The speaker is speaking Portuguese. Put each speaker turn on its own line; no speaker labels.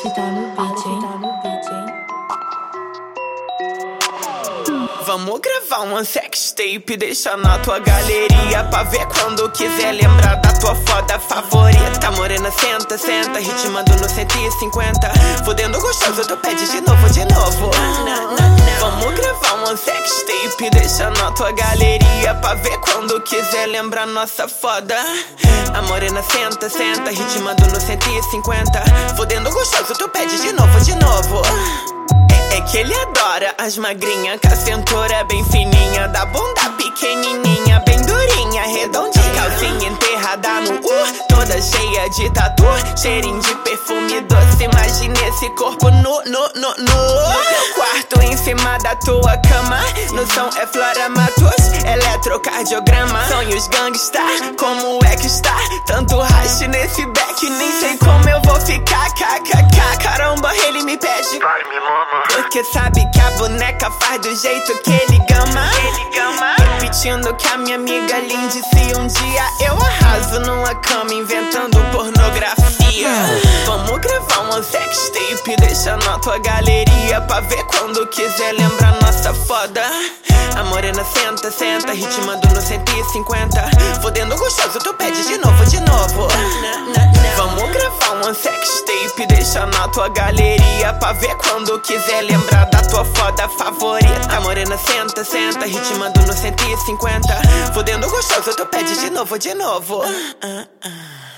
tá no beat, hein?
Vamos gravar uma sextape, deixa na tua galeria pra ver quando quiser lembrar da tua foda favorita. Morena, senta, senta, ritmando no 150. Fudendo gostoso, tu pede de novo, de novo. Vamos gravar uma sextape, deixa na tua galeria pra ver quando quiser lembrar nossa foda. A morena, senta, senta, ritmando no 150. Fudendo gostoso, tu pede de novo, de novo. É que ele adora as magrinhas, com a cintura bem fininha, da bunda pequenininha, bem durinha, redondinha. Calcinha enterrada no toda cheia de tatu, cheirinho de perfume doce. Imagina esse corpo no meu quarto, em cima da tua cama. No som é Flora Matos, eletrocardiograma. Sonhos gangsta, como é que está? Tanto rache nesse back, nem sei como eu vou ficar. KKK, caramba, ele me pede,
Vai, me mama.
porque sabe que a boneca faz do jeito que ele gama. Repetindo que a minha amiga Lynn disse um dia: eu arraso numa cama inventando pornografia. Vamos gravar uma sextape, deixa na tua galeria pra ver quando quiser lembrar nossa foda. A morena, senta, senta, ritmando no 150. Fodendo gostoso, tu pede de novo, de novo. Vamos gravar uma sextape, deixa na tua galeria pra ver quando quiser lembrar da tua foda favorita. A morena, senta, senta, ritmando no 150. Fodendo gostoso, tu pede de novo, de novo.